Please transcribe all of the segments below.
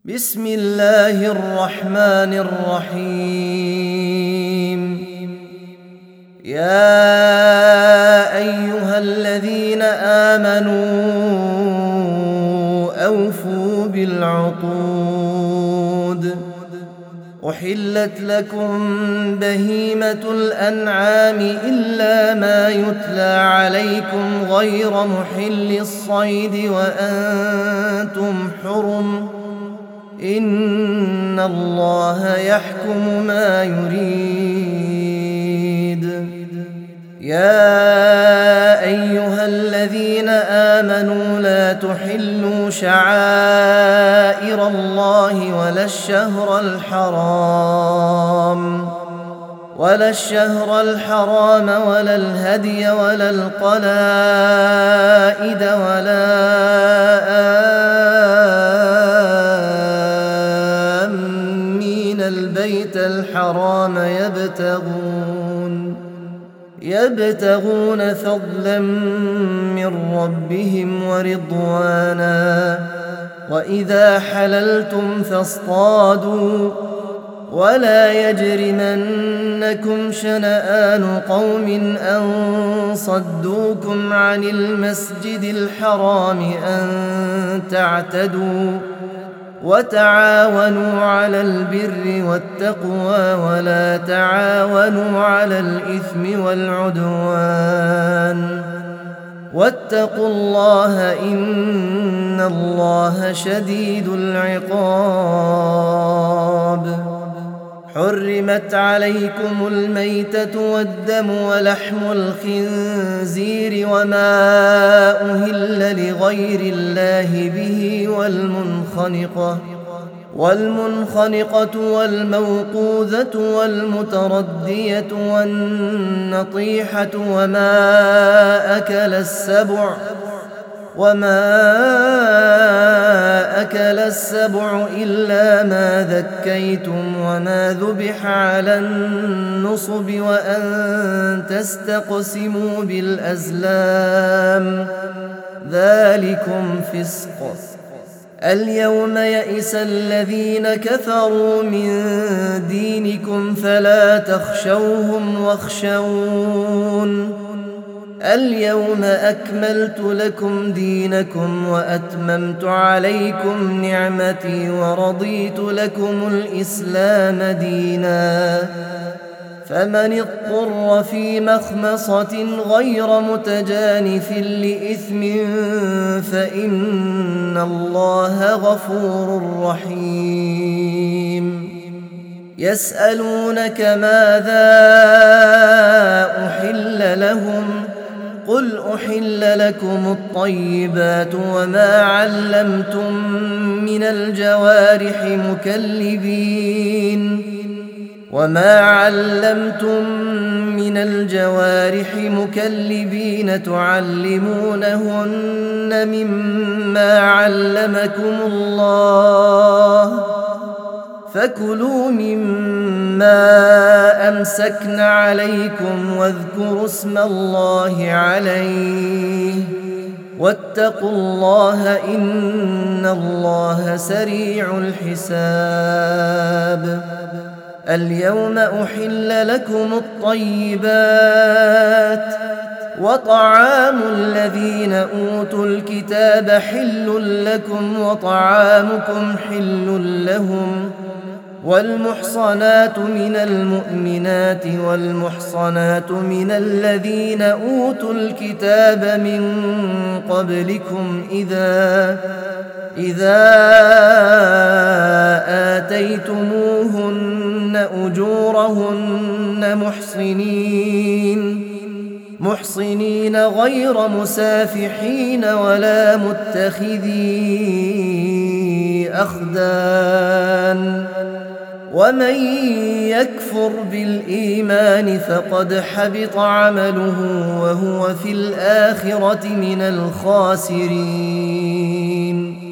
بسم الله الرحمن الرحيم. يا أيها الذين آمنوا أوفوا بالعقود. أحلت لكم بهيمة الأنعام إلا ما يتلى عليكم غير محل الصيد وأنتم حرم، إن الله يحكم ما يريد. يا أيها الذين آمنوا لا تحلوا شعائر الله ولا الشهر الحرام ولا الهدي ولا القلائد ولا آمين البيت الحرام يبتغون فضلا من ربهم ورضوانا. وإذا حللتم فاصطادوا، ولا يجرمنكم شنآن قوم أن صدوكم عن المسجد الحرام أن تعتدوا، وتعاونوا على البر والتقوى ولا تعاونوا على الإثم والعدوان، واتقوا الله إن الله شديد العقاب. حرمت عليكم الميتة والدم ولحم الخنزير وما أهل لغير الله به والمنخنقة والموقوذة والمتردية والنطيحة وما أكل السبع إلا ما ذكيتم وما ذبح على النصب وأن تستقسموا بالأزلام، ذلكم فسق. اليوم يئس الذين كفروا من دينكم فلا تخشوهم واخشون. اليوم أكملت لكم دينكم وأتممت عليكم نعمتي ورضيت لكم الإسلام دينا. فمن اضطر في مخمصة غير متجانف لإثم فإن الله غفور رحيم. يسألونك ماذا أحل لهم؟ قل أحل لكم الطيبات وما علمتم من الجوارح مكلبين تعلمونهن مما علمكم الله، فكلوا مما أمسكن عليكم واذكروا اسم الله عليه، واتقوا الله إن الله سريع الحساب. اليوم أحل لكم الطيبات، وطعام الذين أوتوا الكتاب حل لكم وطعامكم حل لهم، والمحصنات من المؤمنات والمحصنات من الذين أوتوا الكتاب من قبلكم إذا آتيتموهن أجورهن محصنين غير مسافحين ولا متخذي أخدان. ومن يكفر بالإيمان فقد حبط عمله وهو في الآخرة من الخاسرين.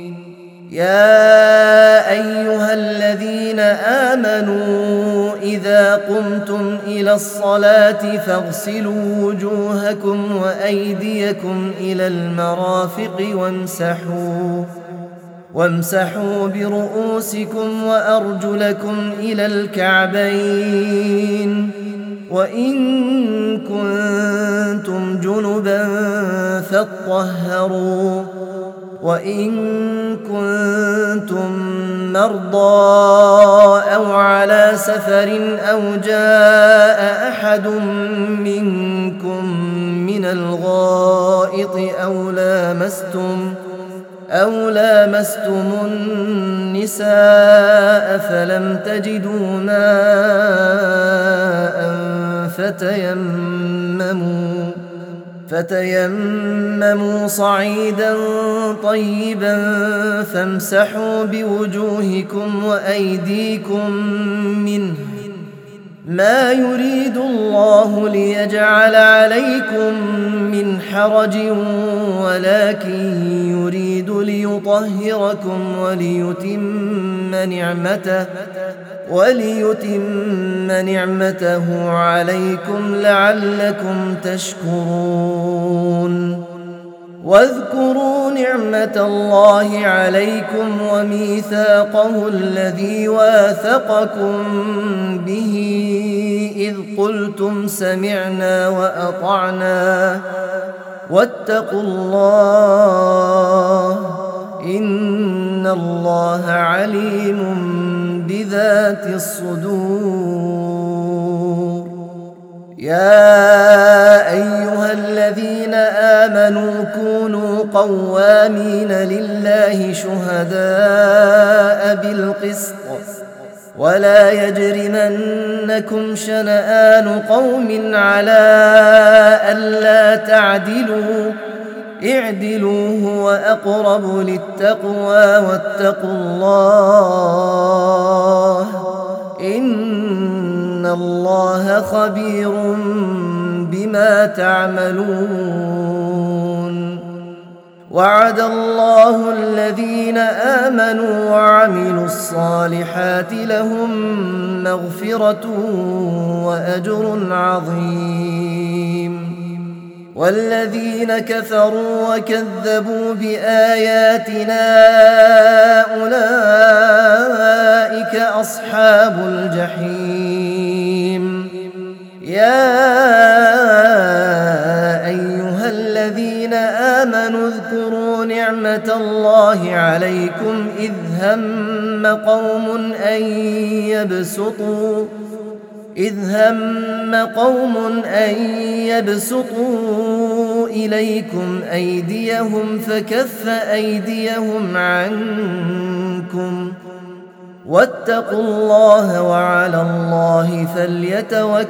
يا أيها الذين آمنوا إذا قمتم إلى الصلاة فاغسلوا وجوهكم وأيديكم إلى المرافق وامسحوا برؤوسكم وأرجلكم إلى الكعبين وإن كنتم جنبا فاطهروا وإن كنتم مرضى أو على سفر أو جاء أحد منكم من الغائط أو لامستم النساء فلم تجدوا ماء فتيمموا صعيدا طيبا فامسحوا بوجوهكم وأيديكم منه ما يريد الله ليجعل عليكم من حرج ولكن يريد ليطهركم وليتم نعمته عليكم لعلكم تشكرون واذكروا نعمة الله عليكم وميثاقه الذي واثقكم به إذ قلتم سمعنا وأطعنا واتقوا الله إن الله عليم بذات الصدور يا أيها الذين آمنوا كونوا قوامين لله شهداء بالقسط ولا يجرمنكم شنآن قوم على ألا تعدلوا اعدلوا هو أقرب للتقوى واتقوا الله إن الله خبير بما تعملون وعد الله الذين آمنوا وعملوا الصالحات لهم مغفرة وأجر عظيم والذين كفروا وكذبوا بآياتنا أولئك أصحاب الجحيم يا أيها الذين آمنوا اذكروا نعمة الله عليكم إذ هم قوم أن يبسطوا إليكم أيديهم فكف أيديهم عنكم واتقوا الله وعلى الله فليتوكل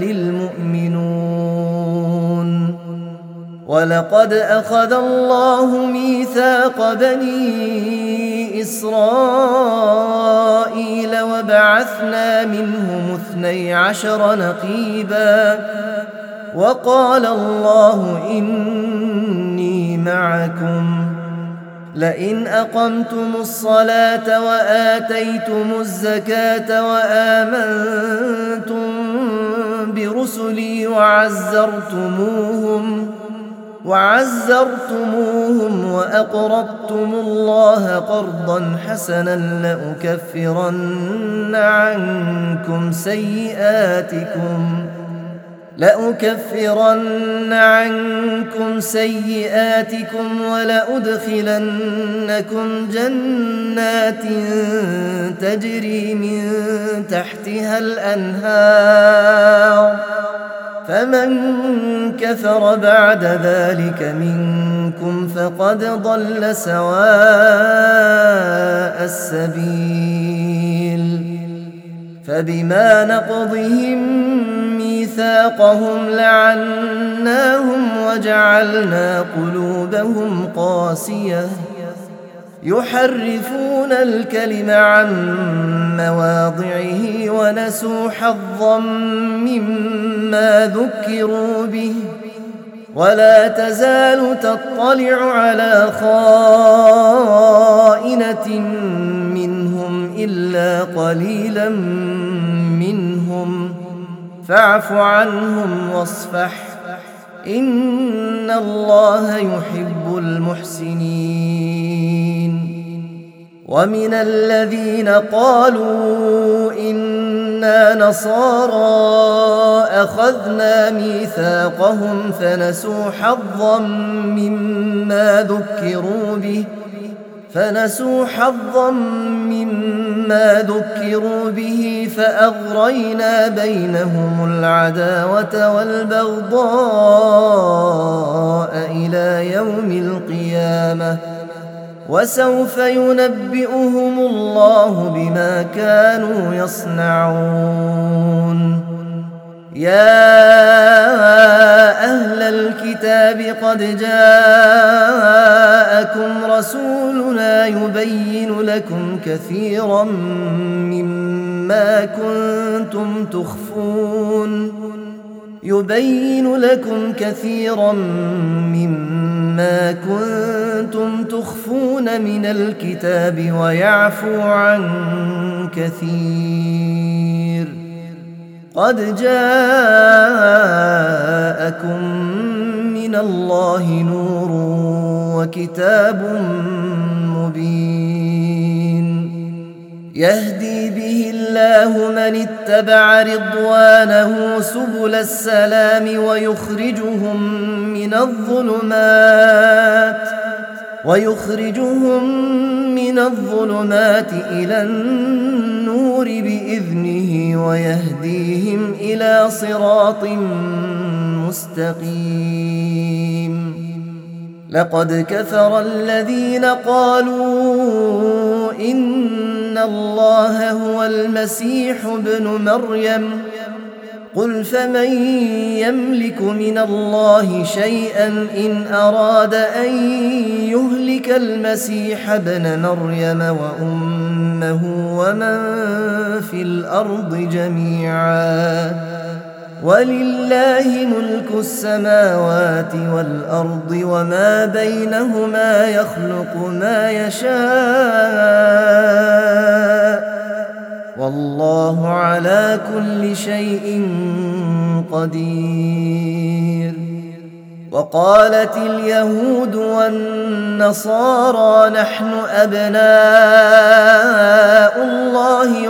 المؤمنون ولقد أخذ الله ميثاق بني إسرائيل وبعثنا منهم 12 نقيبا وقال الله إني معكم لئن أقمتم الصلاة وآتيتم الزكاة وآمنتم برسلي وعزرتموهم وأقرضتم الله قرضا حسنا لأكفرن عنكم سيئاتكم ولأدخلنكم جنات تجري من تحتها الأنهار فمن كفر بعد ذلك منكم فقد ضل سواء السبيل فبما نقضهم ميثاقهم لعناهم وجعلنا قلوبهم قاسية يحرفون الكلم عن مواضعه ونسوا حظا مما ذكروا به ولا تزال تطلع على خائنة منهم إلا قليلا منهم فاعف عنهم واصفح إن الله يحب المحسنين ومن الذين قالوا إنا نصارى أخذنا ميثاقهم فنسوا حظا مما ذكروا به فأغرينا بينهم العداوة والبغضاء إلى يوم القيامة وسوف ينبئهم الله بما كانوا يصنعون. يا أهل الكتاب قد جاءكم رسولنا يبين لكم كثيرا مما كنتم تخفون من الكتاب ويعفو عن كثير. قد جاءكم من الله نور وكتاب مبين يهدي به الله من اتبع رضوانه سبل السلام ويخرجهم من الظلمات إلى النور بإذنه ويهديهم إلى صراط مستقيم. لقد كفر الذين قالوا إن الله هو المسيح ابن مريم قل فمن يملك من الله شيئا إن أراد أن يهلك المسيح ابن مريم وأمه ومن في الأرض جميعا ولله ملك السماوات والأرض وما بينهما يخلق ما يشاء والله على كل شيء قدير. وقالت اليهود والنصارى نحن أبناء الله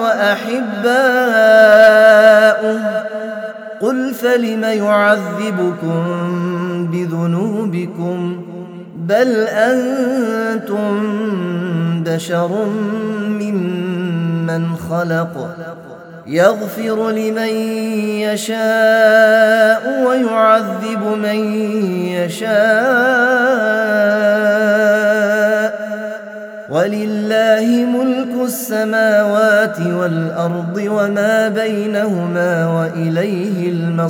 وأحباؤه قل فلم يعذبكم بذنوبكم بل أنتم بشر ممن خلق يغفر لمن يشاء ويعذب من يشاء ولله ملك السماوات والأرض وما بينهما وإليه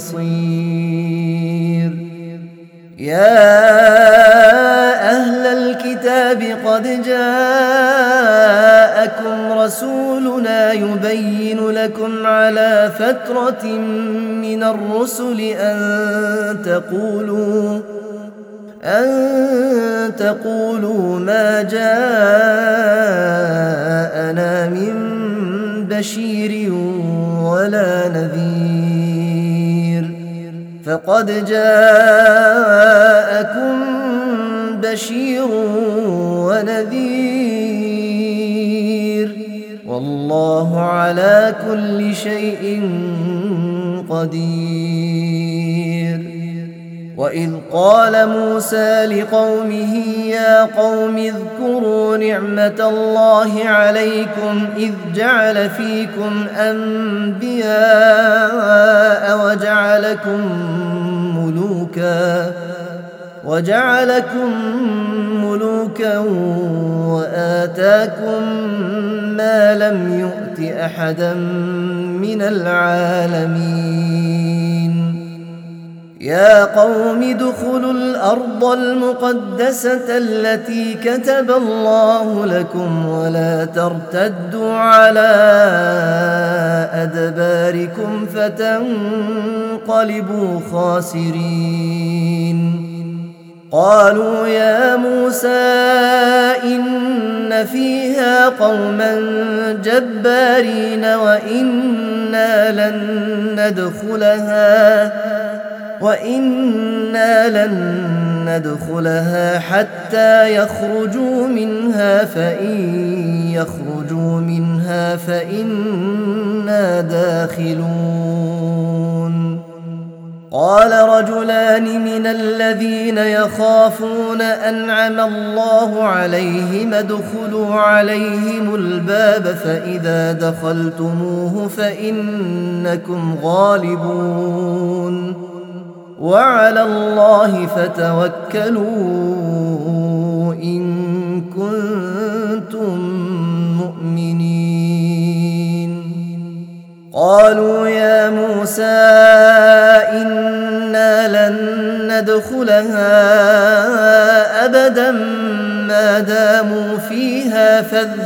المصير. يا أهل الكتاب قد جاءكم رسولنا يبين لكم على فترة من الرسل أن تقولوا ما جاءنا من بشير ولا نذير فقد جاءكم بشير ونذير والله على كل شيء قدير. وإذ قال موسى لقومه يا قوم اذكروا نعمة الله عليكم إذ جعل فيكم أنبياء وجعلكم ملوكا وآتاكم ما لم يؤت أحدا من العالمين. يا قوم ادخلوا الأرض المقدسة التي كتب الله لكم ولا ترتدوا على أدباركم فتنقلبوا خاسرين. قالوا يا موسى إن فيها قوما جبارين وإنا لن وإنا لن ندخلها حتى يخرجوا منها فإن يخرجوا منها فإنا داخلون. قال رجلان من الذين يخافون أنعم الله عليهم ادخلوا عليهم الباب فإذا دخلتموه فإنكم غالبون وعلى الله فتوكلوا إن كنتم مؤمنين. قالوا يا موسى إنا لن ندخلها أبدا ما داموا فيها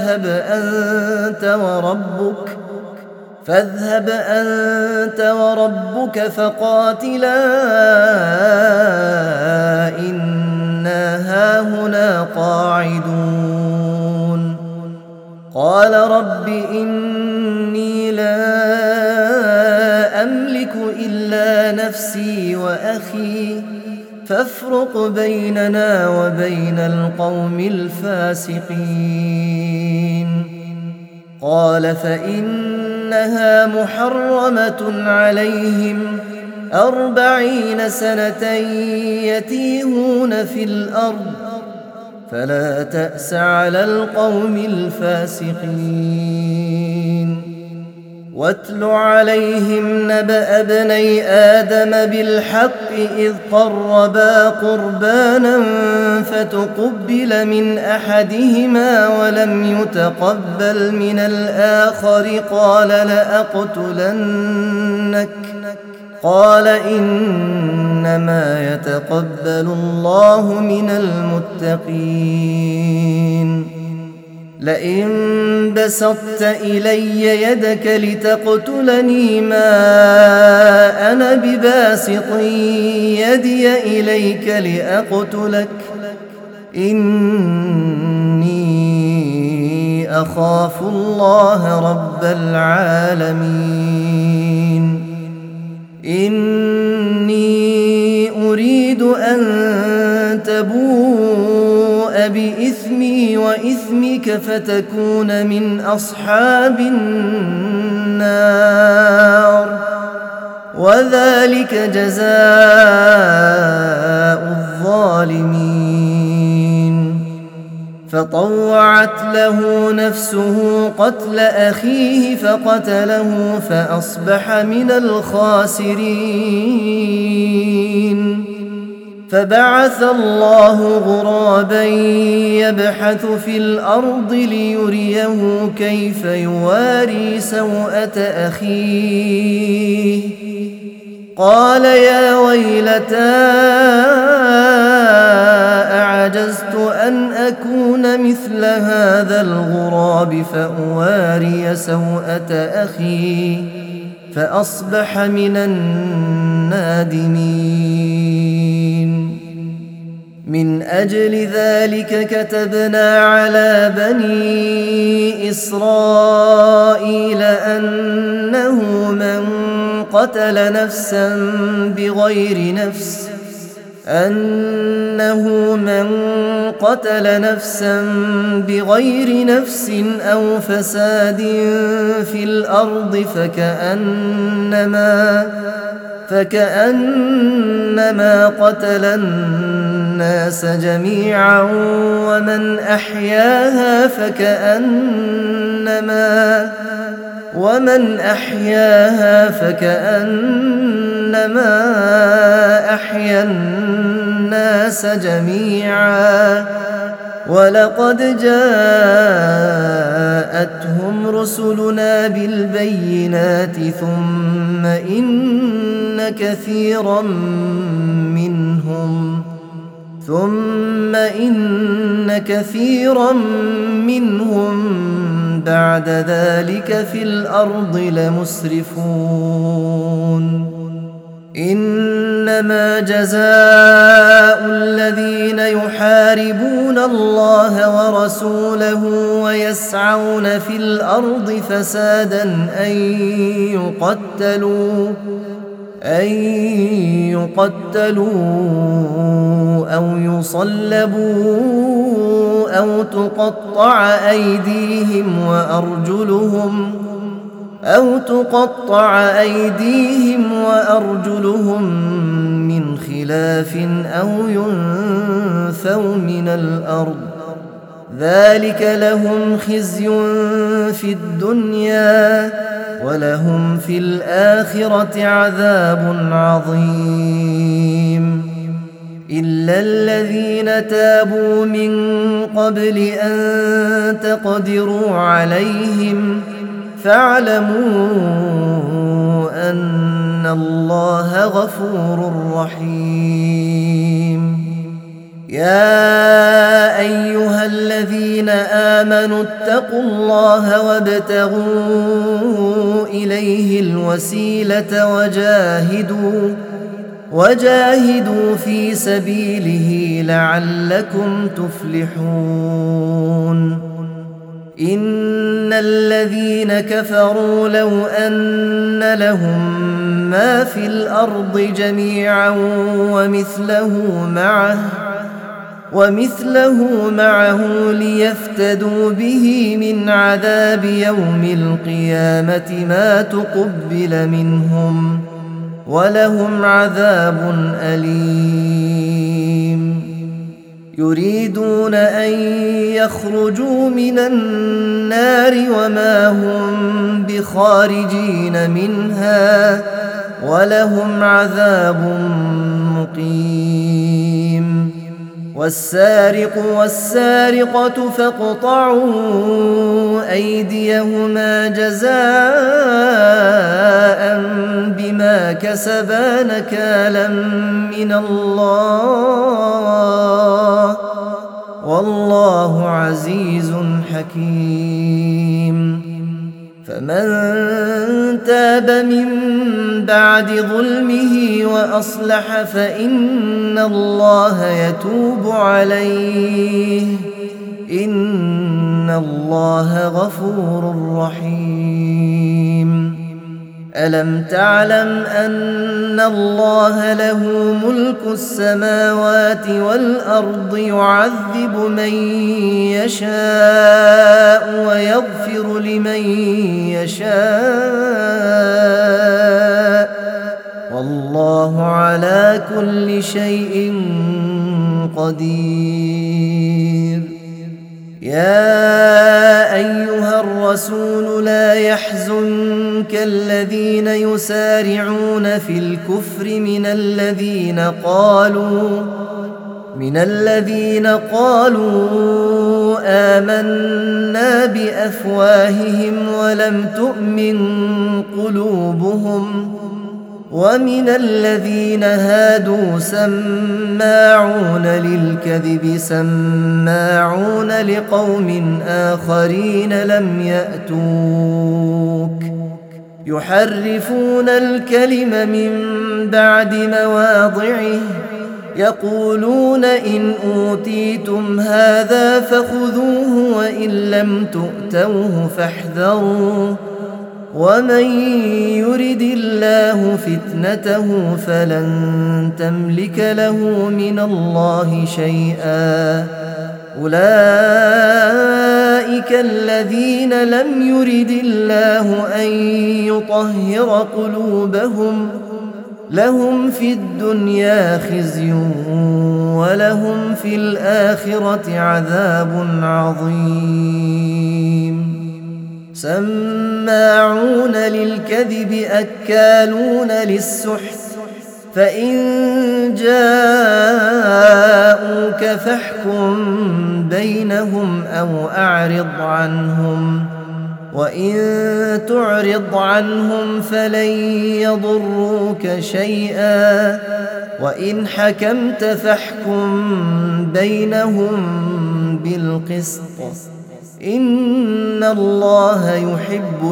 فاذهب أنت وربك فقاتلا إنا هاهنا قاعدون. قال رب إني لا أملك إلا نفسي وأخي فافرق بيننا وبين القوم الفاسقين. قال فإنها محرمة عليهم 40 سنة يتيهون في الأرض فلا تأس على القوم الفاسقين. واتل عليهم نبأ ابني آدم بالحق إذ قربا قربانا فتقبل من أحدهما ولم يتقبل من الآخر قال لأقتلنك قال إنما يتقبل الله من المتقين. لئن بسطت إلي يدك لتقتلني ما أنا بباسط يدي إليك لأقتلك إني أخاف الله رب العالمين. إني أريد أن تبوء بإثمي وإثمك فتكون من أصحاب النار وذلك جزاء الظالمين. فطوعت له نفسه قتل أخيه فقتله فأصبح من الخاسرين. فبعث الله غرابا يبحث في الأرض ليريه كيف يواري سوءة أخيه قال يا ويلتى أعجزت أن أكون مثل هذا الغراب فأواري سوءة أخي فأصبح من النادمين. من أجل ذلك كتبنا على بني إسرائيل أنه من قتل نفسا بغير نفس أو فساد في الأرض فكأنما قتل الناس جميعا ومن أحياها فكأنما أحيا الناس جميعا ولقد جاءتهم رسلنا بالبينات ثم إن كثيرا منهم بعد ذلك في الأرض لمسرفون. إنما جزاء الذين يحاربون الله ورسوله ويسعون في الأرض فسادا أن يقتلوا أو يصلبوا أو تقطع أيديهم وأرجلهم من خلاف أو ينفوا من الأرض ذلك لهم خزي في الدنيا ولهم في الآخرة عذاب عظيم إلا الذين تابوا من قبل أن تقدروا عليهم فاعلموا أن الله غفور رحيم يا أيها الذين آمنوا اتقوا الله وابتغوا إليه الوسيلة وجاهدوا في سبيله لعلكم تفلحون إن الذين كفروا لو أن لهم ما في الأرض جميعا ومثله معه ليفتدوا به من عذاب يوم القيامة ما تقبل منهم ولهم عذاب أليم يريدون أن يخرجوا من النار وما هم بخارجين منها ولهم عذاب مقيم والسارق والسارقة فاقطعوا أيديهما جزاء بما كسبا نكالا من الله والله عزيز حكيم فمن تاب من بعد ظلمه وأصلح فإن الله يتوب عليه إن الله غفور رحيم ألم تعلم أن الله له ملك السماوات والأرض يعذب من يشاء ويغفر لمن يشاء والله على كل شيء قدير يا أيها الرسول لا يحزنك الذين يسارعون في الكفر من الذين قالوا آمنا بأفواههم ولم تؤمن قلوبهم ومن الذين هادوا سماعون للكذب سماعون لقوم آخرين لم يأتوك يحرفون الكلم من بعد مواضعه يقولون إن أوتيتم هذا فخذوه وإن لم تؤتوه فاحذروا ومن يرد الله فتنته فلن تملك له من الله شيئا أولئك الذين لم يرد الله أن يطهر قلوبهم لهم في الدنيا خزي ولهم في الآخرة عذاب عظيم سماعون للكذب أكالون للسحت فإن جاءوك فاحكم بينهم أو أعرض عنهم وإن تعرض عنهم فلن يضروك شيئا وإن حكمت فاحكم بينهم بالقسط إن الله يحب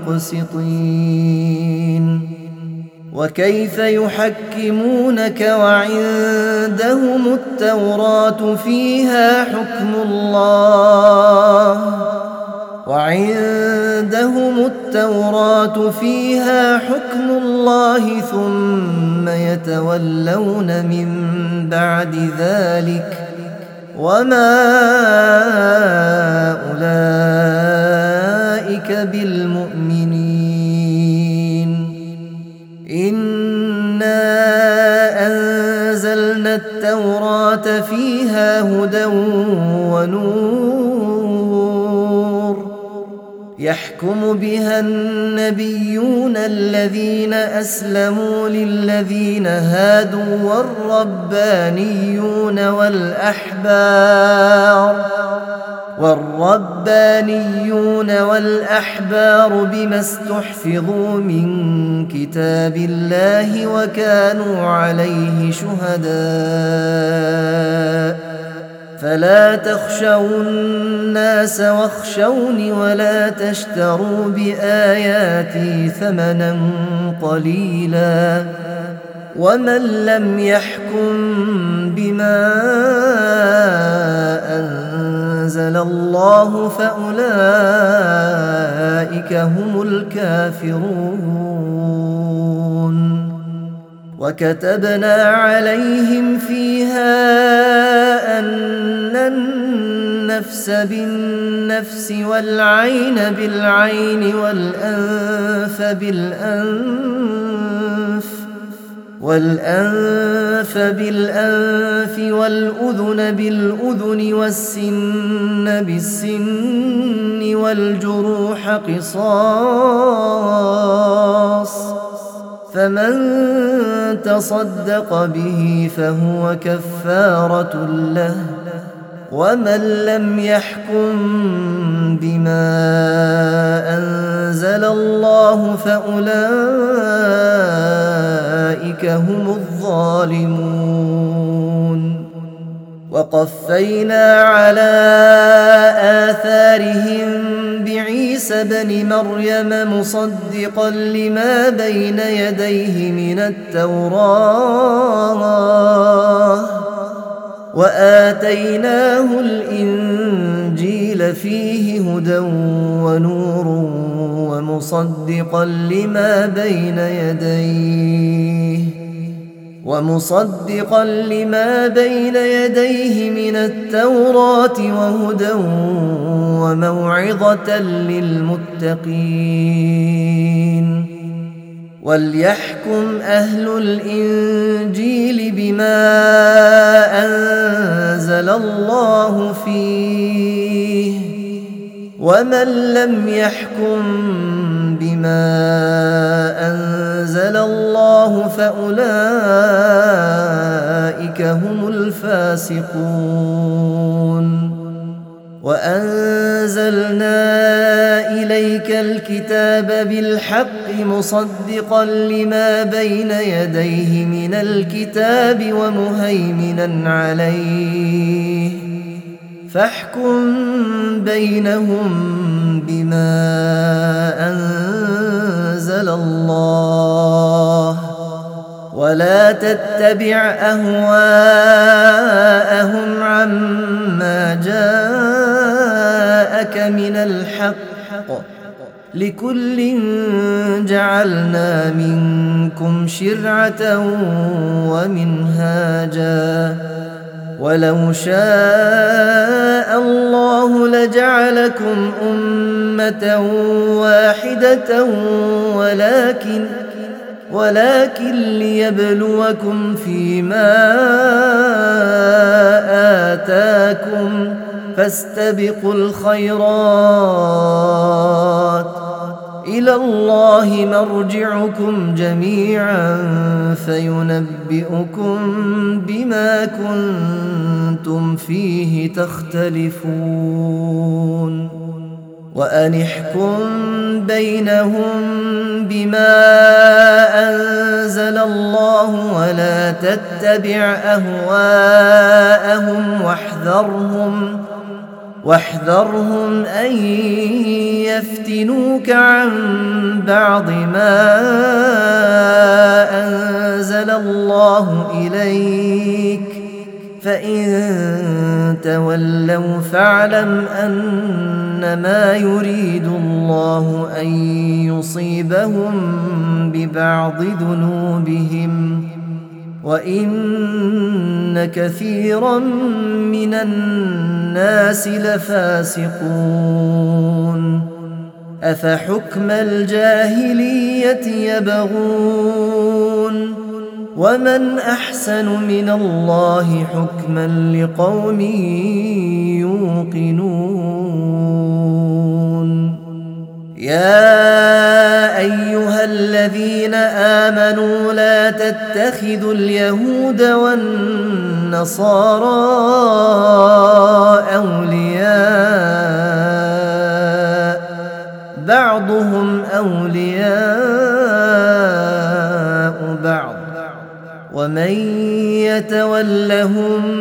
المقسطين وكيف يحكمونك وعندهم التوراة فيها حكم الله وعندهم التوراة فيها حكم الله ثم يتولون من بعد ذلك وما أولئك بالمؤمنين. إنا أنزلنا التوراة فيها هدى ونور يحكم بها النبيون الذين أسلموا للذين هادوا والربانيون والأحبار بما استحفظوا من كتاب الله وكانوا عليه شهداء. فلا تخشوا الناس واخشوني ولا تشتروا بآياتي ثمنا قليلا ومن لم يحكم بما أنزل الله فأولئك هم الكافرون. وكتبنا عليهم فيها أن النفس بالنفس والعين بالعين والأنف بالأنف والأذن بالأذن والسن بالسن والجروح قصاص فمن تصدق به فهو كفارة له ومن لم يحكم بما أنزل الله فأولئك هم الظالمون. وقفينا على آثارهم بعيسى بن مريم مصدقا لما بين يديه من التوراة وآتيناه الإنجيل فيه هدى ونور ومصدقا لما بين يديه من التوراة وهدى وموعظة للمتقين. وليحكم أهل الإنجيل بما أنزل الله فيه ومن لم يحكم بما أنزل الله فأولئك هم الفاسقون. وأنزلنا إليك الكتاب بالحق مصدقا لما بين يديه من الكتاب ومهيمنا عليه فاحكم بينهم بما أنزل الله ولا تتبع أهواءهم عما جاءك من الحق لكل جعلنا منكم شرعة ومنهاجا ولو شاء الله لجعلكم أمة واحدة ولكن ليبلوكم فيما آتاكم فاستبقوا الخيرات إلى الله مرجعكم جميعا فينبئكم بما كنتم فيه تختلفون. وأن احكم بينهم بما أنزل الله ولا تتبع أهواءهم واحذرهم أن يفتنوك عن بعض ما أنزل الله إليك فإن تولوا فاعلم أنما يريد الله أن يصيبهم ببعض ذنوبهم وإن كثيرا من الناس لفاسقون أفحكم الجاهلية يبغون ومن أحسن من الله حكما لقوم يوقنون يا أيها الذين آمنوا لا تتخذوا اليهود والنصارى أولياء بعضهم أولياء بعض ومن يتولهم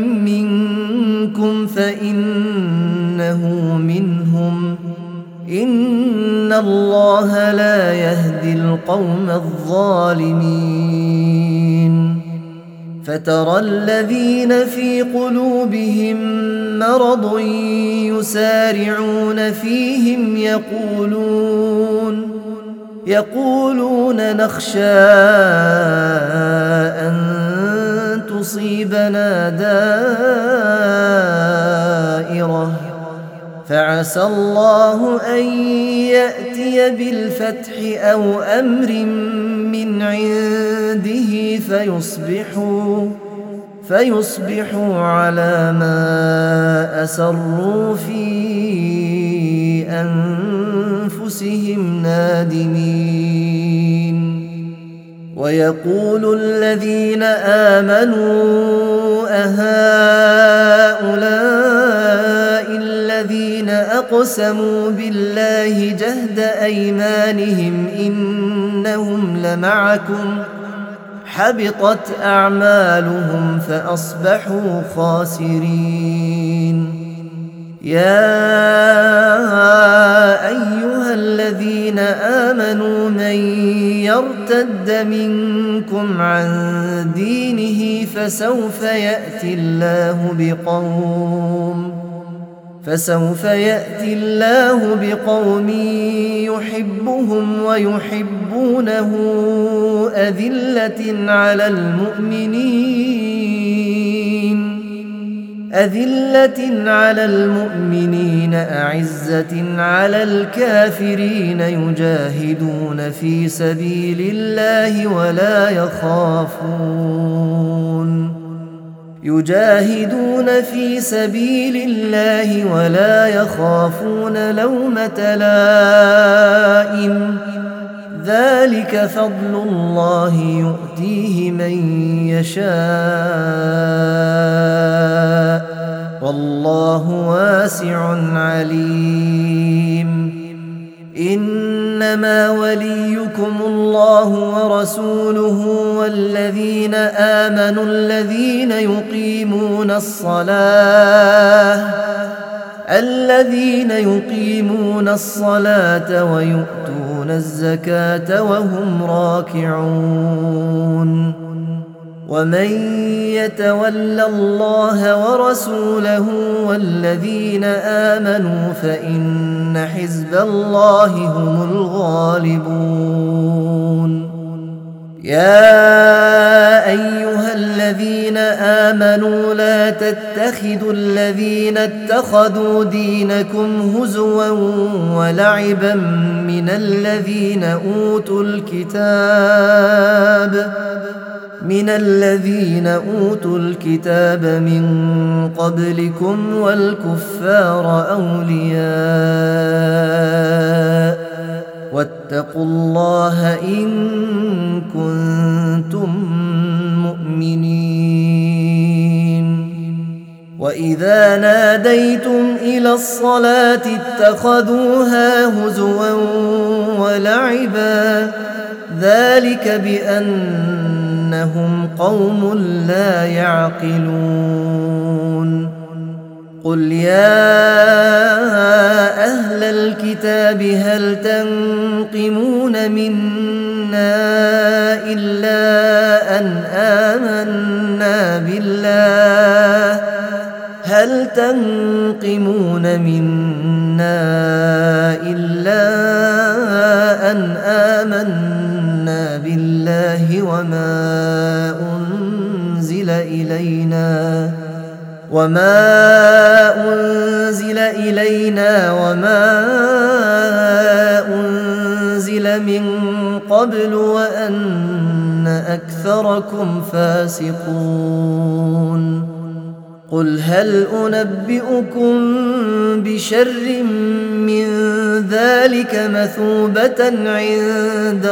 منكم فإنه منهم إن الله لا يهدي القوم الظالمين فترى الذين في قلوبهم مرض يسارعون فيهم يقولون نخشى أن تصيبنا دائرة فعسى الله أن يأتي بالفتح أو أمر من عنده فيصبحوا على ما أسروا في أنفسهم نادمين ويقول الذين آمنوا أهؤلاء الذين أقسموا بالله جهد أيمانهم إنهم لمعكم حبطت أعمالهم فأصبحوا خاسرين يا أيها الذين آمنوا من يرتد منكم عن دينه فسوف يأتي الله بقوم يحبهم ويحبونه أذلة على المؤمنين أعزة على الكافرين يجاهدون في سبيل الله ولا يخافون لومة لائم ذلك فضل الله يؤتيه من يشاء والله واسع عليم إنما وليكم الله ورسوله والذين آمنوا الذين يقيمون الصلاة ويؤتون الزكاة وهم راكعون ومن يتول الله ورسوله والذين آمنوا فإن حزب الله هم الغالبون يا أيها الذين آمنوا لا تتخذوا الذين اتخذوا دينكم هزوا ولعبا من الذين أوتوا الكتاب من قبلكم والكفار أولياء واتقوا الله إن كنتم مؤمنين وإذا ناديتم إلى الصلاة اتخذوها هزوا ولعبا ذلك بأنهم قوم لا يعقلون قل يا أهل الكتاب هل تنقمون منا إلا أن آمنا بالله هل تنقمون منا إلا أن آمنا بالله وما أنزل إلينا وما أنزل من قبل وأن أكثركم فاسقون قل هل أنبئكم بشر من ذلك مثوبة عند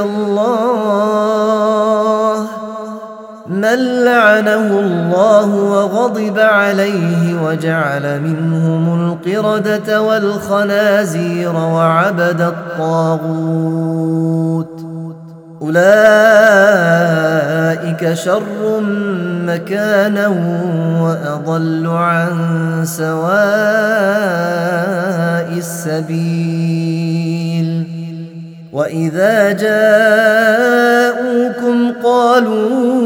الله من لعنه الله وغضب عليه وجعل منهم القردة والخنازير وعبد الطاغوت أولئك شر مكانا وأضل عن سواء السبيل وإذا جاءوكم قالوا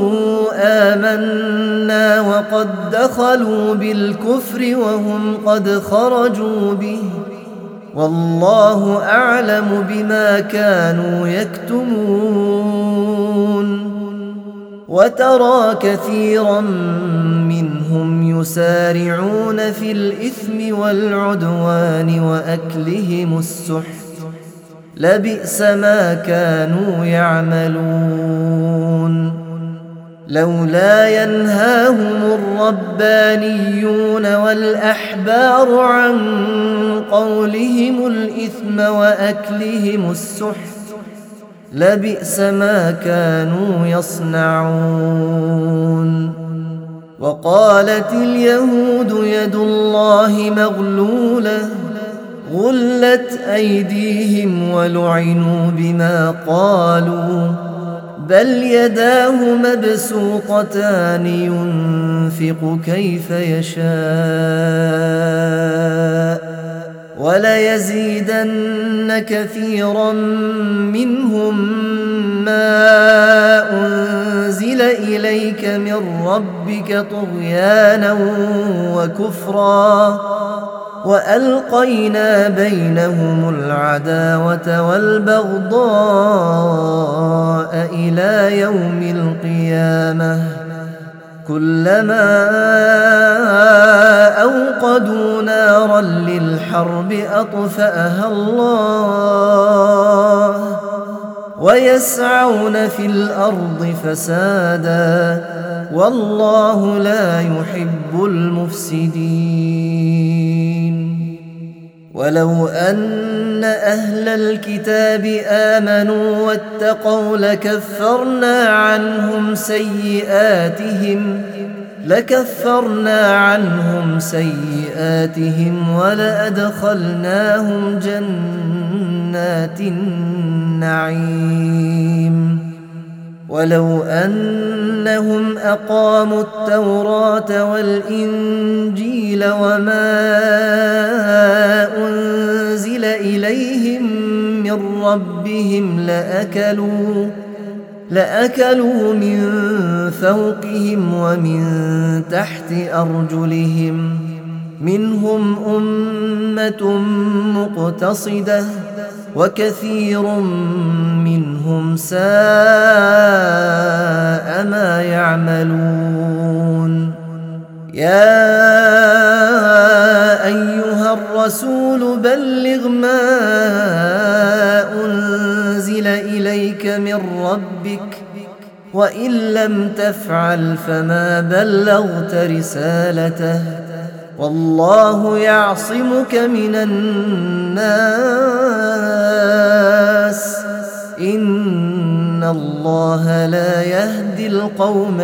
آمنا وقد دخلوا بالكفر وهم قد خرجوا به والله أعلم بما كانوا يكتمون وترى كثيرا منهم يسارعون في الإثم والعدوان وأكلهم السحت لبئس ما كانوا يعملون لولا ينهاهم الربانيون والأحبار عن قولهم الإثم وأكلهم السحت لبئس ما كانوا يصنعون وقالت اليهود يد الله مغلولة غلت أيديهم ولعنوا بما قالوا بل يداه مبسوطتان ينفق كيف يشاء وليزيدن كثيرا منهم ما أنزل إليك من ربك طغيانا وكفرا وألقينا بينهم العداوة والبغضاء إلى يوم القيامة كلما أوقدوا نارا للحرب أطفأها الله ويسعون في الأرض فسادا والله لا يحب المفسدين ولو أن أهل الكتاب آمنوا واتقوا لكفرنا عنهم سيئاتهم ولأدخلناهم جنات النعيم ولو أنهم أقاموا التوراة والإنجيل وما أنزل إليهم من ربهم لأكلوا من فوقهم ومن تحت أرجلهم منهم أمة مقتصدة وكثير منهم ساء ما يعملون يا أيها الرسول بلغ ما أنزل إليك من ربك وإن لم تفعل فما بلغت رسالته والله يعصمك من الناس إن الله لا يهدي القوم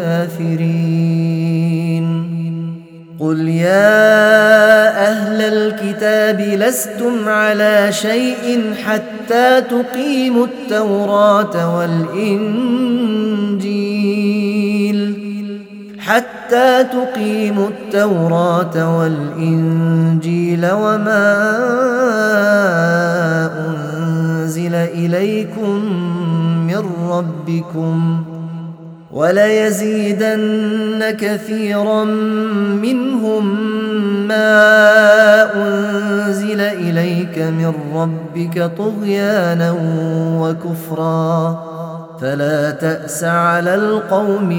الكافرين قل يا أهل الكتاب لستم على شيء حتى تقيموا التوراة والإنجيل وما أنزل إليكم من ربكم وليزيدن كثيرا منهم ما أنزل إليك من ربك طغيانا وكفرا فلا تأس على القوم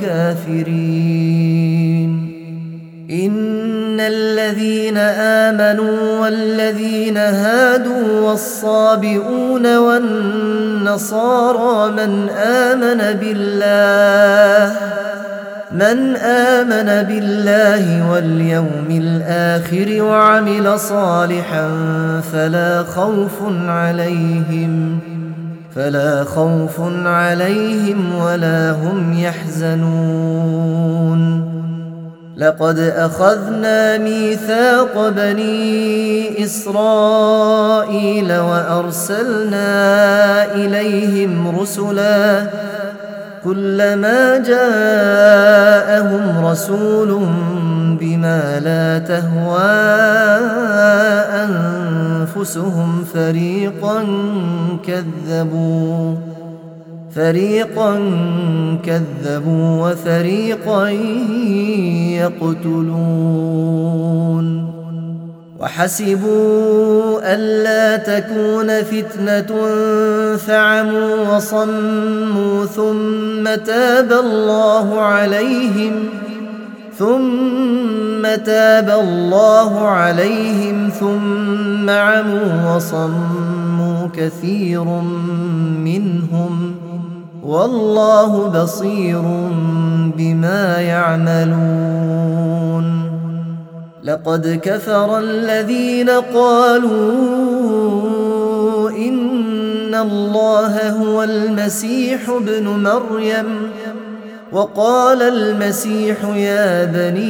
الكافرين. إن الذين آمنوا والذين هادوا والصابئون والنصارى من آمن بالله واليوم الآخر وعمل صالحا فلا خوف عليهم ولا هم يحزنون. لقد أخذنا ميثاق بني إسرائيل وأرسلنا إليهم رسلا كلما جاءهم رسول بما لا تهوى أنفسهم فريقا كذبوا وفريقا يقتلون. وحسبوا ألا تكون فتنة فعموا وصموا ثم تاب الله عليهم ثم عموا وصموا كثير منهم والله بصير بما يعملون. لقد كفر الذين قالوا إن الله هو المسيح ابن مريم وقال المسيح يا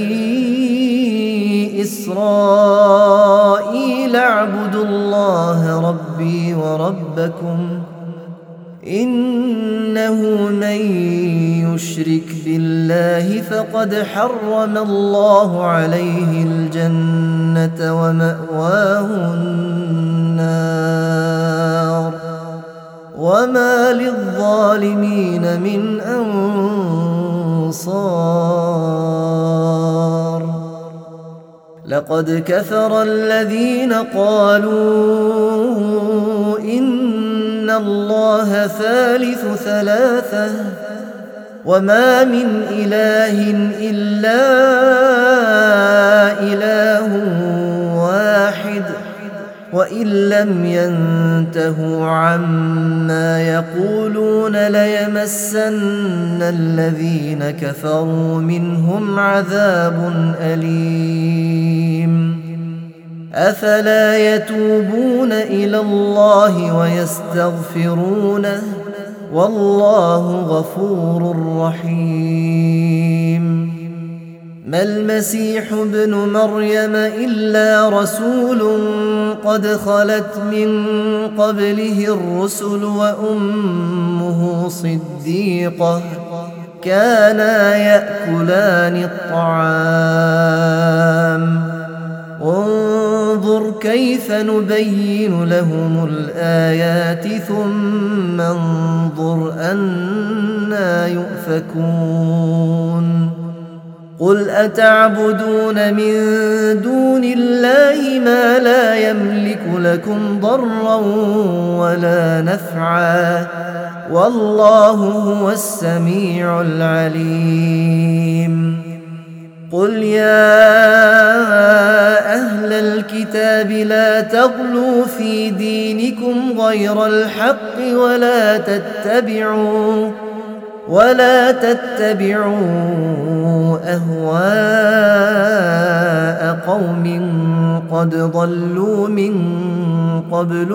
بني إسرائيل اعبدوا الله ربي وربكم إنه من يشرك بالله فقد حرم الله عليه الجنة ومأواه النار وما للظالمين من أنصار. لقد كفر الذين قالوا إن الله ثالث ثلاثة وما من إله إلا إله واحد وإن لم ينتهوا عما يقولون ليمسن الذين كفروا منهم عذاب أليم. أفلا يتوبون إلى الله ويستغفرونه والله غفور رحيم. ما المسيح ابن مريم إلا رسول قد خلت من قبله الرسل وأمه صديقة كانا يأكلان الطعام انظر كيف نبين لهم الآيات ثم انظر أنى يؤفكون. قل أتعبدون من دون الله ما لا يملك لكم ضرا ولا نفعا والله هو السميع العليم. قل يا أهل الكتاب لا تغلوا في دينكم غير الحق ولا تتبعوا أهواء قوم قد ضلوا من قبل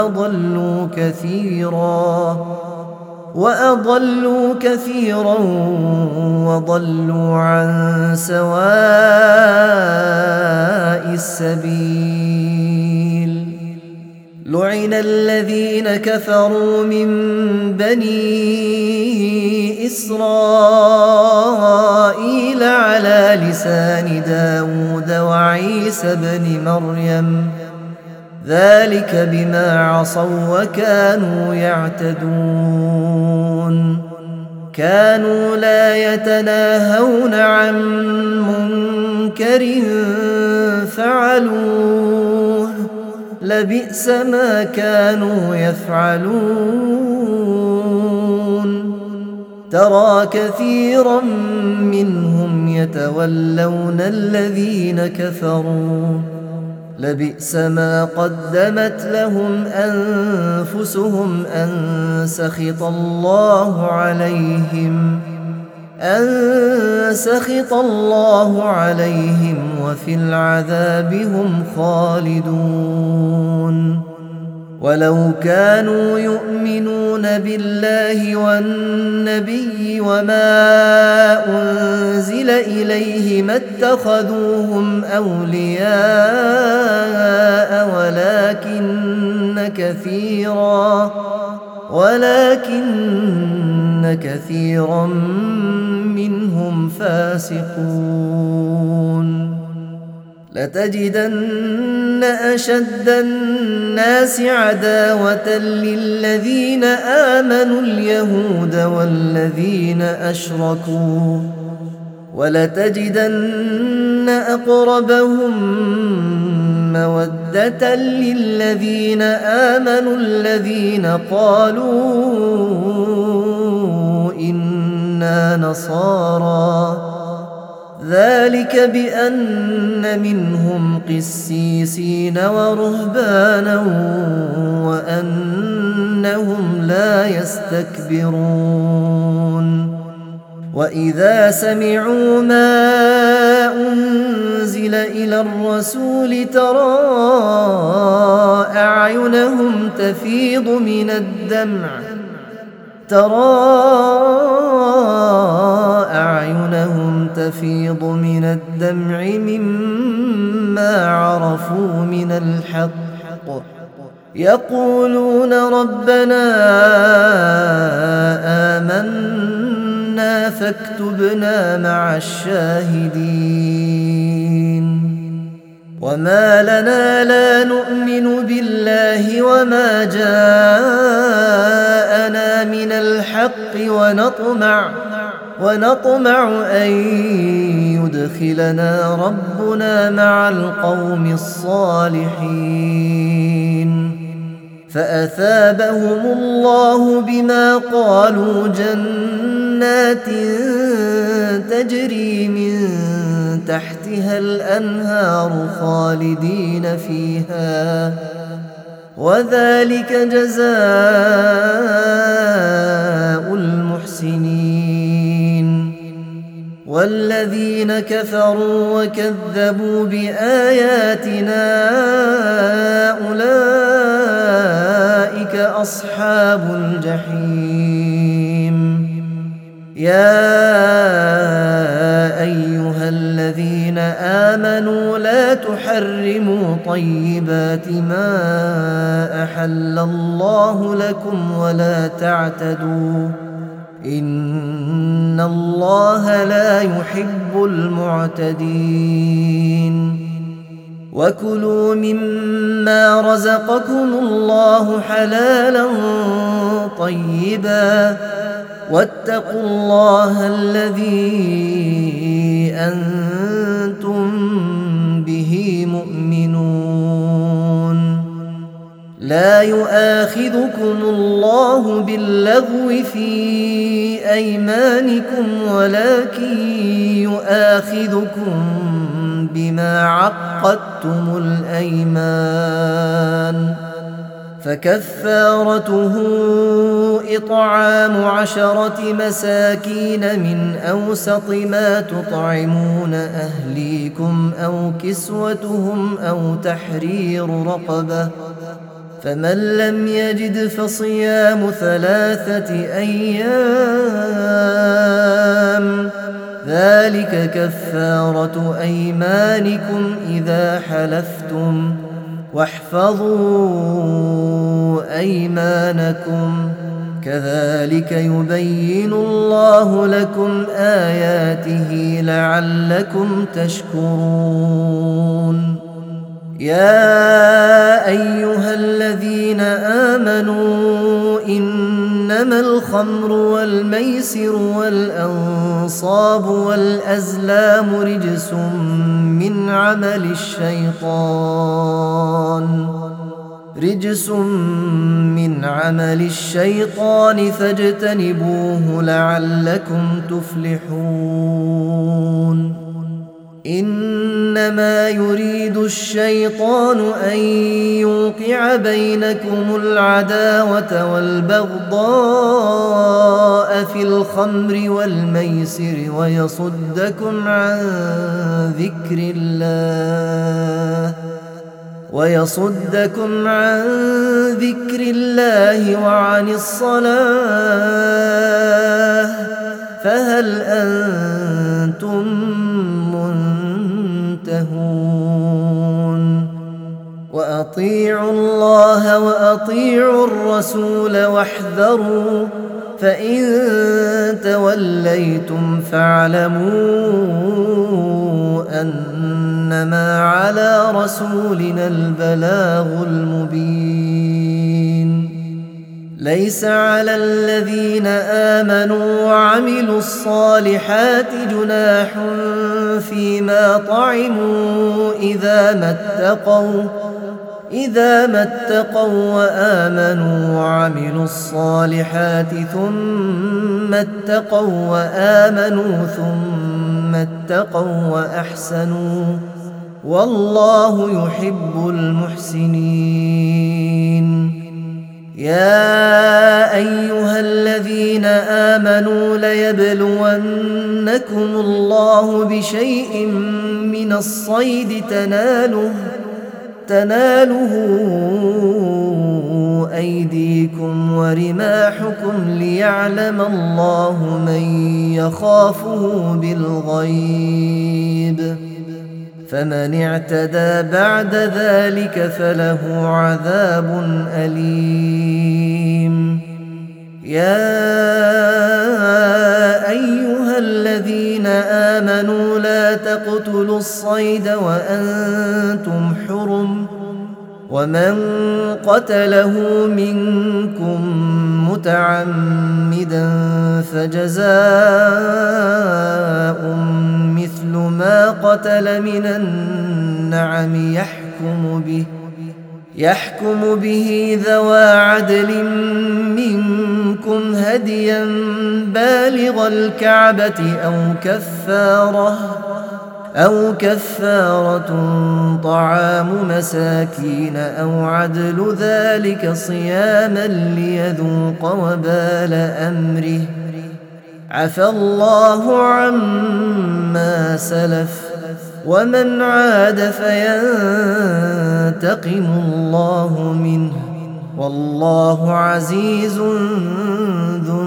وأضلوا كثيرا وضلوا عن سواء السبيل. لعن الذين كفروا من بني إسرائيل على لسان داود وعيسى بن مريم ذلك بما عصوا وكانوا يعتدون. كانوا لا يتناهون عن منكر فعلوه لبئس ما كانوا يفعلون ترى كثيرا منهم يتولون الذين كفروا لبئس ما قدمت لهم أنفسهم أن سخط الله عليهم وفي العذاب هم خالدون ولو كانوا يؤمنون بالله والنبي وما أنزل إليه ما اتخذوهم أولياء ولكن كثيرا منهم فاسقون لتجدن أشد الناس عداوة للذين آمنوا اليهود والذين أشركوا ولتجدن أقربهم مودة للذين آمنوا الذين قالوا إنا نصارى ذلك بأن منهم قسيسين ورهبانا وأنهم لا يستكبرون وإذا سمعوا ما أنزل إلى الرسول ترى أعينهم تفيض من الدمع مما عرفوا من الحق يقولون ربنا آمنا فاكتبنا مع الشاهدين وما لنا لا نؤمن بالله وما جاءنا من الحق ونطمع أن يدخلنا ربنا مع القوم الصالحين فأثابهم الله بما قالوا جنات تجري من تحتها الأنهار خالدين فيها وذلك جزاء المحسنين والذين كفروا وكذبوا بآياتنا أولئك أصحاب الجحيم يا أيها الذين آمنوا لا تحرموا طيبات ما أحل الله لكم ولا تعتدوا إن الله لا يحب المعتدين وكلوا مما رزقكم الله حلالا طيبا واتقوا الله الذي أنتم به مؤمنون لا يؤاخذكم الله باللغو في أيمانكم ولكن يؤاخذكم بما عقدتم الأيمان فكفارته إطعام 10 مساكين من أوسط ما تطعمون أهليكم أو كسوتهم أو تحرير رقبة فمن لم يجد فصيام 3 أيام ذلك كفارة أيمانكم إذا حلفتم واحفظوا أيمانكم كذلك يبين الله لكم آياته لعلكم تشكرون يا أيها الذين آمنوا إن إنما الخمر والميسر والأنصاب والأزلام رجس من عمل الشيطان فاجتنبوه لعلكم تفلحون إنما يريد الشيطان أن يوقع بينكم العداوة والبغضاء في الخمر والميسر ويصدكم عن ذكر الله وعن الصلاة فهل أنتم منتهون وأطيعوا الله وأطيعوا الرسول واحذروا فإن توليتم فاعلموا أنما على رسولنا البلاغ المبين ليس على الذين آمنوا وعملوا الصالحات جناح فيما طعموا إذا ما اتقوا وآمنوا وعملوا الصالحات ثم اتقوا وأحسنوا والله يحب المحسنين يا أيها الذين آمنوا ليبلونكم الله بشيء من الصيد تناله أيديكم ورماحكم ليعلم الله من يخافه بالغيب فمن اعتدى بعد ذلك فله عذاب أليم يا أيها الذين آمنوا لا تقتلوا الصيد وأنتم حرم ومن قتله منكم متعمدا فجزاء مثل ما قتل من النعم يحكم به ذوى عدل منكم هديا بالغ الكعبة أو كفارة طعام مساكين أو عدل ذلك صياما ليذوق وبال أمره عفى الله عما سلف ومن عاد فينتقم الله منه والله عزيز ذو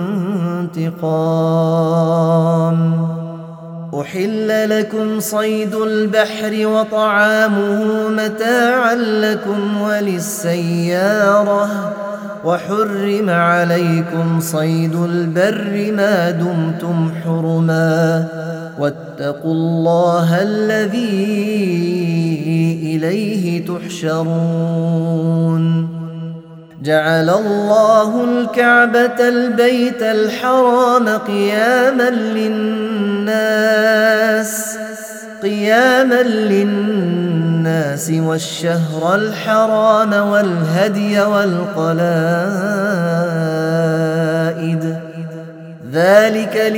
انتقام أحل لكم صيد البحر وطعامه متاعا لكم وللسيارة وحرم عليكم صيد البر ما دمتم حرما واتقوا الله الذي إليه تحشرون جعل الله الكعبة البيت الحرام قياما للناس والشهر الحرام والهدي والقلائد ذلك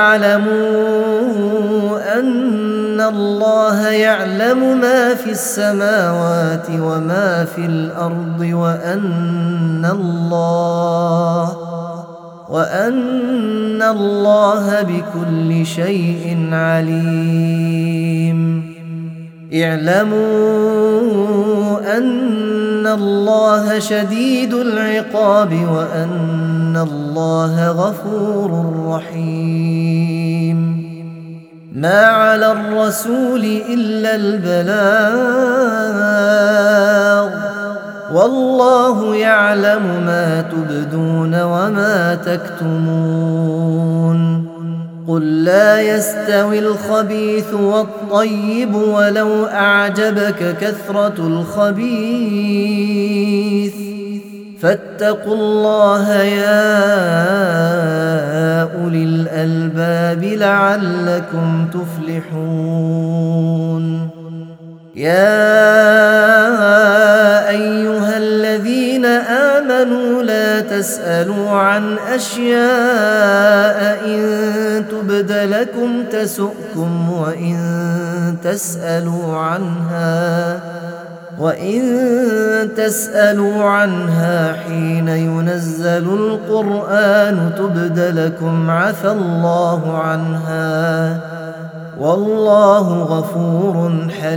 لتعلموا أن الله يعلم ما في السماوات وما في الأرض وأن الله بكل شيء عليم اعلموا أن الله شديد العقاب وأن الله غفور رحيم ما على الرسول إلا البلاغ والله يعلم ما تبدون وما تكتمون قل لا يستوي الخبيث والطيب ولو أعجبك كثرة الخبيث فاتقوا الله يا أولي الألباب لعلكم تفلحون. يا أيها الذين آمنوا لا تسألوا عن أشياء إن تبد لكم تسؤكم وإن تسألوا عنها حين ينزل القرآن تبد لكم عفى الله عنها والله غفور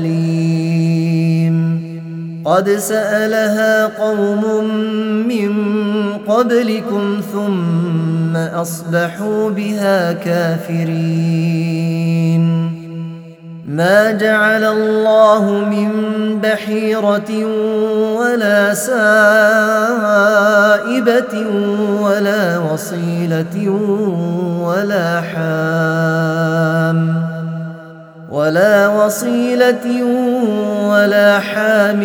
حليم. قد سألها قوم من قبلكم ثم أصبحوا بها كافرين. ما جعل الله من بحيرة ولا سائبة ولا وصيلة ولا حام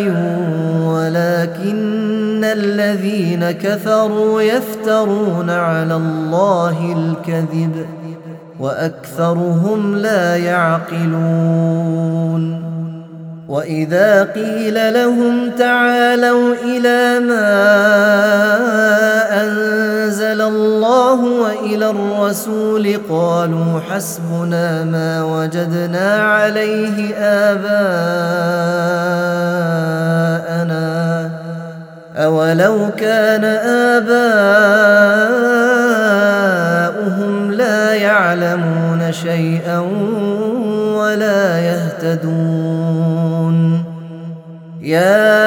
ولكن الذين كفروا يفترون على الله الكذب وأكثرهم لا يعقلون. وإذا قيل لهم تعالوا إلى ما أنزل الله وإلى الرسول قالوا حسبنا ما وجدنا عليه آباءنا أولو كان آباؤهم لا يعلمون شيئا ولا يهتدون. يا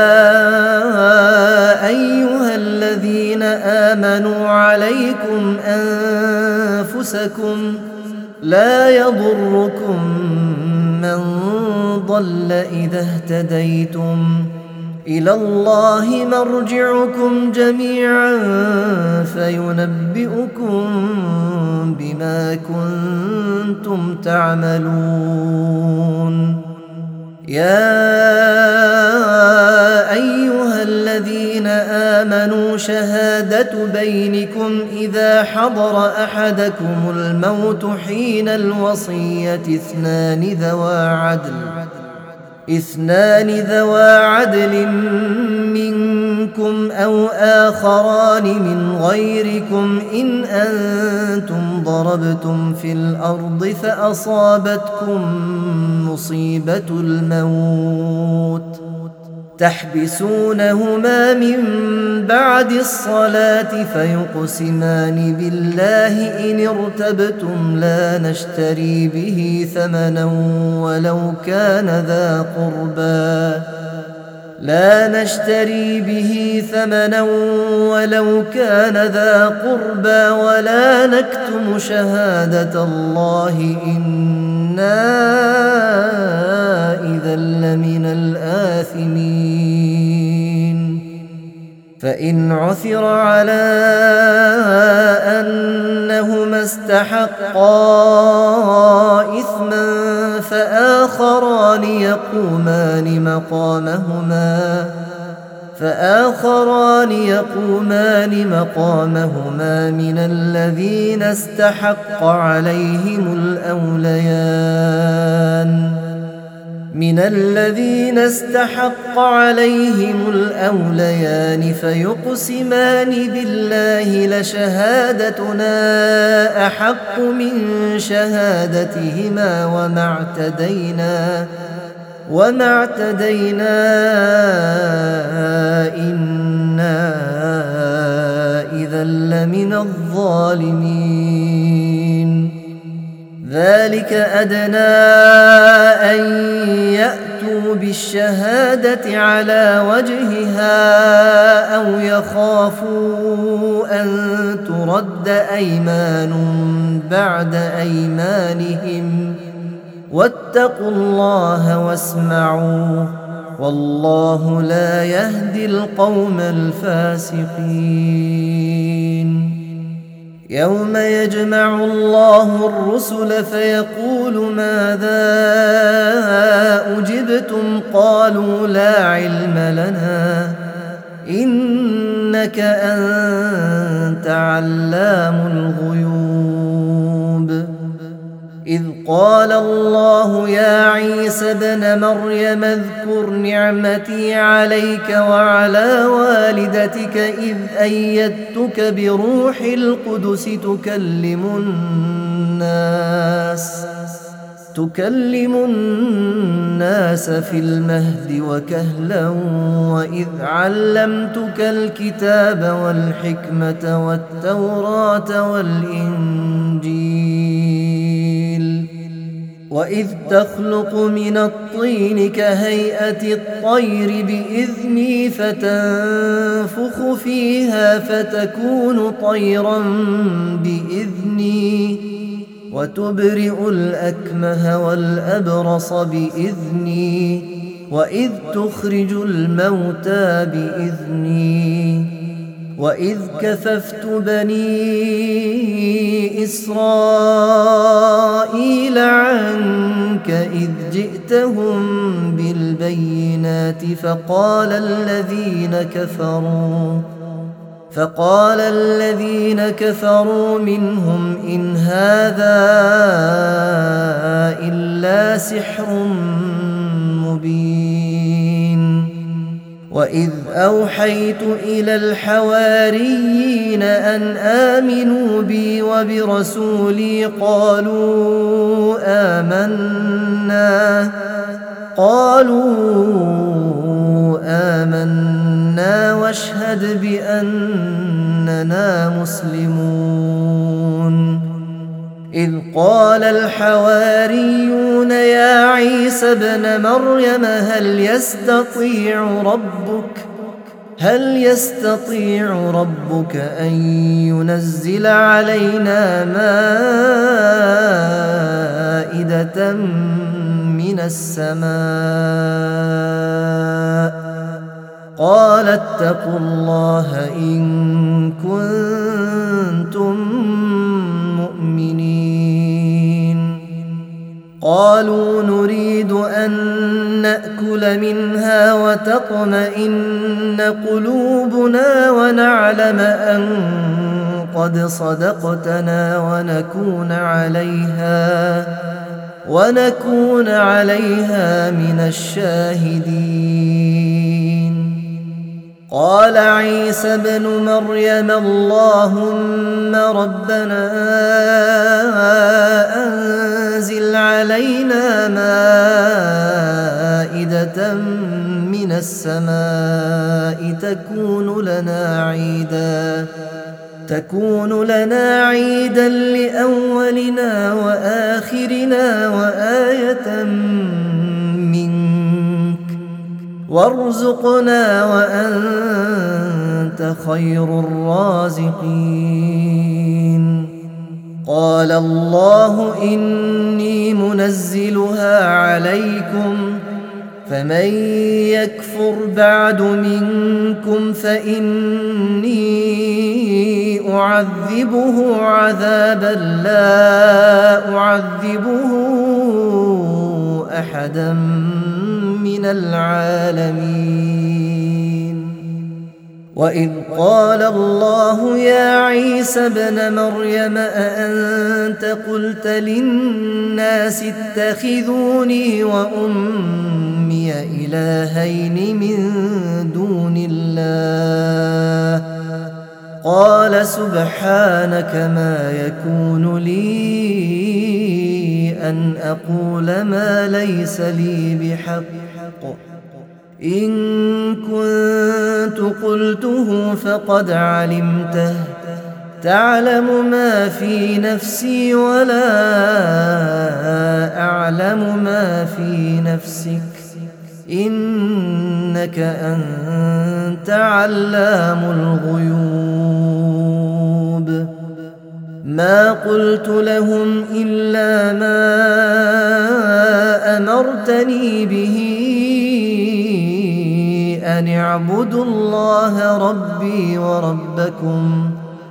أيها الذين آمنوا عليكم أنفسكم لا يضركم من ضل إذا اهتديتم إلى الله مرجعكم جميعا فينبئكم بما كنتم تعملون. يا أيها الذين آمنوا شهادة بينكم إذا حضر أحدكم الموت حين الوصية اثنان ذوى عدل منكم أو آخران من غيركم إن أنتم ضربتم في الأرض فأصابتكم مصيبة الموت تحبسونهما من بعد الصلاة فيقسمان بالله إن ارتبتم لا نشتري به ثمنا ولو كان ذا قربى ولا نكتم شهادة الله إنا إذا لمن الآثمين. فإن عثر على أنهما استحقا إثما فآخران يقومان مقامهما من الذين استحق عليهم الأوليان فيقسمان بالله لشهادتنا أحق من شهادتهما وما اعتدينا إنا إذا لمن الظالمين. ذلك أدنى أن يأتوا بالشهادة على وجهها أو يخافوا أن ترد أيمان بعد أيمانهم واتقوا الله واسمعوا والله لا يهدي القوم الفاسقين. يوم يجمع الله الرسل فيقول ماذا أجبتم قالوا لا علم لنا إنك إنك أنت علام الغيوب إذ قال الله يا عيسى ابن مريم اذكر نعمتي عليك وعلى والدتك إذ أيدتك بروح القدس تكلم الناس في المهد وكهلا وإذ علمتك الكتاب والحكمة والتوراة والإنجيل وإذ تخلق من الطين كهيئة الطير بإذني فتنفخ فيها فتكون طيرا بإذني وتبرئ الأكمه والأبرص بإذني وإذ تخرج الموتى بإذني وإذ كففت بني إسرائيل عنك إذ جئتهم بالبينات فقال الذين كفروا منهم إن هذا إلا سحر مبين وإذ أوحيت إلى الحواريين أن آمنوا بي وبرسولي قالوا آمنا واشهد بأننا مسلمون إذ قال الحواريون يا عيسى ابن مريم هل يستطيع ربك أن ينزل علينا مائدة من السماء قال اتقوا الله إن كنتم مؤمنين قالوا نريد أن نأكل منها وتطمئن قلوبنا ونعلم أن قد صدقتنا ونكون عليها من الشاهدين قال عيسى ابن مريم اللهم ربنا أنزل علينا مائدة من السماء تكون لنا عيدا لأولنا وآخرنا وآية منك وارزقنا وأنت خير الرازقين قال الله إني منزلها عليكم فمن يكفر بعد منكم فإني أعذبه عذابا لا أعذبه أحدا من العالمين وإذ قال الله يا عيسى ابن مريم أأنت قلت للناس اتخذوني وأمي إلهين من دون الله قال سبحانك ما يكون لي أن أقول ما ليس لي بحق إن كنت قلته فقد علمته تعلم ما في نفسي ولا أعلم ما في نفسك إنك أنت علام الغيوب ما قلت لهم إلا ما أمرتني به أن اعبدوا الله ربي وربكم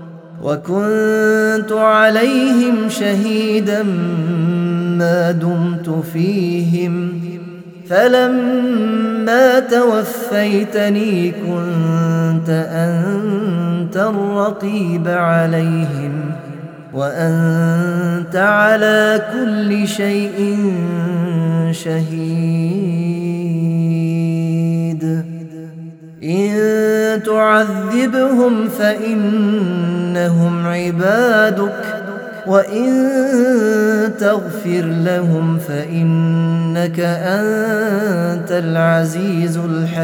وكنت عليهم شهيدا ما دمت فيهم فلما توفيتني كنت أنت الرقيب عليهم وأنت على كل شيء شهيد إن تعذبهم فإنهم عبادك وإن تغفر لهم فإنك أنت العزيز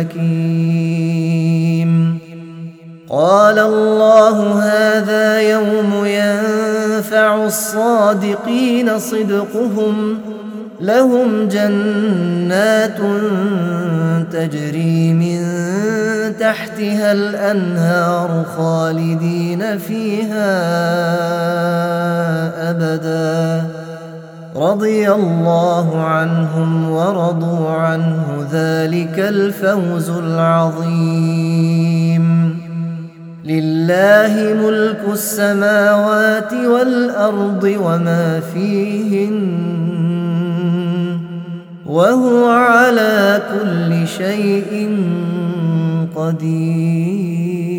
الحكيم قال الله هذا يوم ينفع الصادقين صدقهم لهم جنات تجري من تحتها الأنهار خالدين فيها أبدا رضي الله عنهم ورضوا عنه ذلك الفوز العظيم لله ملك السماوات والأرض وما فيهن وهو على كل شيء قدير